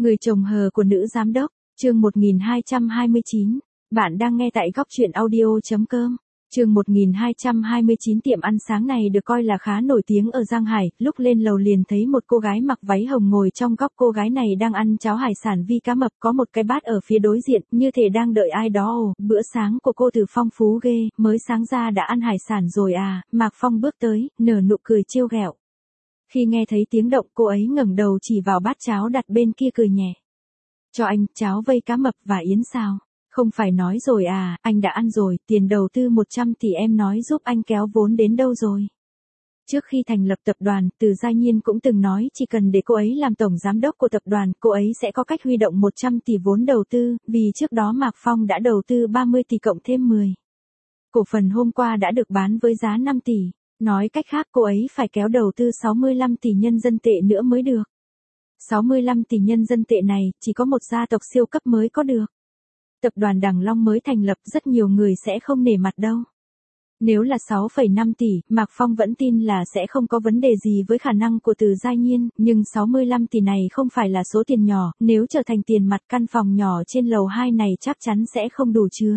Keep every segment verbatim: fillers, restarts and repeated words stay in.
Người chồng hờ của nữ giám đốc, chương một nghìn hai trăm hai mươi chín. Bạn đang nghe tại góc truyện audio chấm com. Chương một nghìn hai trăm hai mươi chín. Tiệm ăn sáng này được coi là khá nổi tiếng ở Giang Hải, lúc lên lầu liền thấy một cô gái mặc váy hồng ngồi trong góc. Cô gái này đang ăn cháo hải sản vi cá mập, có một cái bát ở phía đối diện, như thể đang đợi ai đó. Ồ, bữa sáng của cô từ phong phú ghê, mới sáng ra đã ăn hải sản rồi à? Mạc Phong bước tới, nở nụ cười trêu ghẹo. Khi nghe thấy tiếng động, cô ấy ngẩng đầu chỉ vào bát cháo đặt bên kia cười nhẹ. Cho anh, cháo vây cá mập và yến xào. Không phải nói rồi à, anh đã ăn rồi, tiền đầu tư một trăm tỷ em nói giúp anh kéo vốn đến đâu rồi? Trước khi thành lập tập đoàn, Từ Gia Nhiên cũng từng nói chỉ cần để cô ấy làm tổng giám đốc của tập đoàn, cô ấy sẽ có cách huy động một trăm tỷ vốn đầu tư, vì trước đó Mạc Phong đã đầu tư ba mươi tỷ cộng thêm mười. Cổ phần hôm qua đã được bán với giá năm tỷ. Nói cách khác cô ấy phải kéo đầu tư sáu mươi lăm tỷ nhân dân tệ nữa mới được. sáu mươi lăm tỷ nhân dân tệ này, chỉ có một gia tộc siêu cấp mới có được. Tập đoàn Đằng Long mới thành lập, rất nhiều người sẽ không nể mặt đâu. Nếu là sáu phẩy năm tỷ, Mạc Phong vẫn tin là sẽ không có vấn đề gì với khả năng của Từ Gia Nhiên, nhưng sáu mươi lăm tỷ này không phải là số tiền nhỏ, nếu trở thành tiền mặt căn phòng nhỏ trên lầu hai này chắc chắn sẽ không đủ chứa.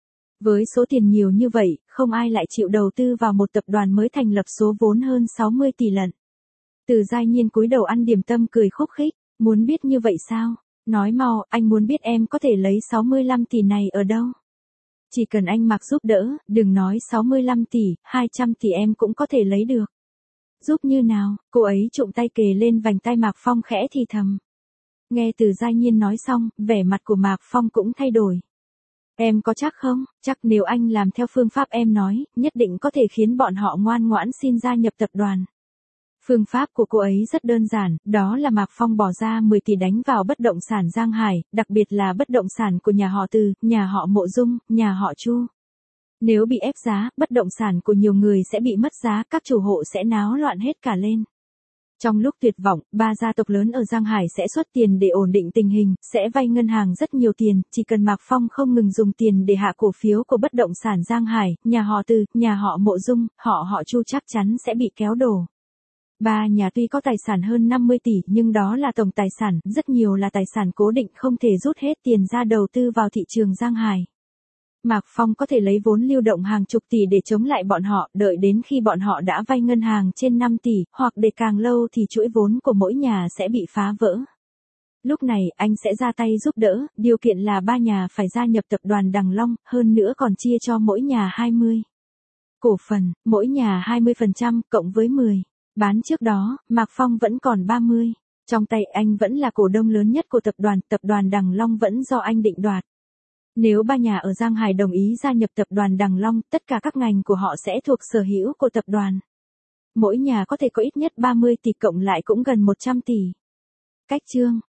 Với số tiền nhiều như vậy, không ai lại chịu đầu tư vào một tập đoàn mới thành lập số vốn hơn sáu mươi tỷ lận. Từ Gia Nhiên cúi đầu ăn điểm tâm cười khúc khích, muốn biết như vậy sao? Nói mau, anh muốn biết em có thể lấy sáu mươi lăm tỷ này ở đâu? Chỉ cần anh Mạc giúp đỡ, đừng nói sáu mươi lăm tỷ, hai trăm tỷ em cũng có thể lấy được. Giúp như nào? Cô ấy trụm tay kề lên vành tay Mạc Phong khẽ thì thầm. Nghe Từ Gia Nhiên nói xong, vẻ mặt của Mạc Phong cũng thay đổi. Em có chắc không? Chắc nếu anh làm theo phương pháp em nói, nhất định có thể khiến bọn họ ngoan ngoãn xin gia nhập tập đoàn. Phương pháp của cô ấy rất đơn giản, đó là Mạc Phong bỏ ra mười tỷ đánh vào bất động sản Giang Hải, đặc biệt là bất động sản của nhà họ Từ, nhà họ Mộ Dung, nhà họ Chu. Nếu bị ép giá, bất động sản của nhiều người sẽ bị mất giá, các chủ hộ sẽ náo loạn hết cả lên. Trong lúc tuyệt vọng, ba gia tộc lớn ở Giang Hải sẽ xuất tiền để ổn định tình hình, sẽ vay ngân hàng rất nhiều tiền, chỉ cần Mạc Phong không ngừng dùng tiền để hạ cổ phiếu của bất động sản Giang Hải, nhà họ Từ, nhà họ Mộ Dung, họ họ Chu chắc chắn sẽ bị kéo đổ. Ba nhà tuy có tài sản hơn năm mươi tỷ nhưng đó là tổng tài sản, rất nhiều là tài sản cố định không thể rút hết tiền ra đầu tư vào thị trường Giang Hải. Mạc Phong có thể lấy vốn lưu động hàng chục tỷ để chống lại bọn họ, đợi đến khi bọn họ đã vay ngân hàng trên năm tỷ, hoặc để càng lâu thì chuỗi vốn của mỗi nhà sẽ bị phá vỡ. Lúc này, anh sẽ ra tay giúp đỡ, điều kiện là ba nhà phải gia nhập tập đoàn Đằng Long, hơn nữa còn chia cho mỗi nhà hai mươi. Cổ phần, mỗi nhà hai mươi phần trăm, cộng với mười. Bán trước đó, Mạc Phong vẫn còn ba mươi. Trong tay anh vẫn là cổ đông lớn nhất của tập đoàn, tập đoàn Đằng Long vẫn do anh định đoạt. Nếu ba nhà ở Giang Hải đồng ý gia nhập tập đoàn Đằng Long, tất cả các ngành của họ sẽ thuộc sở hữu của tập đoàn. Mỗi nhà có thể có ít nhất ba mươi tỷ cộng lại cũng gần một trăm tỷ. Cách chương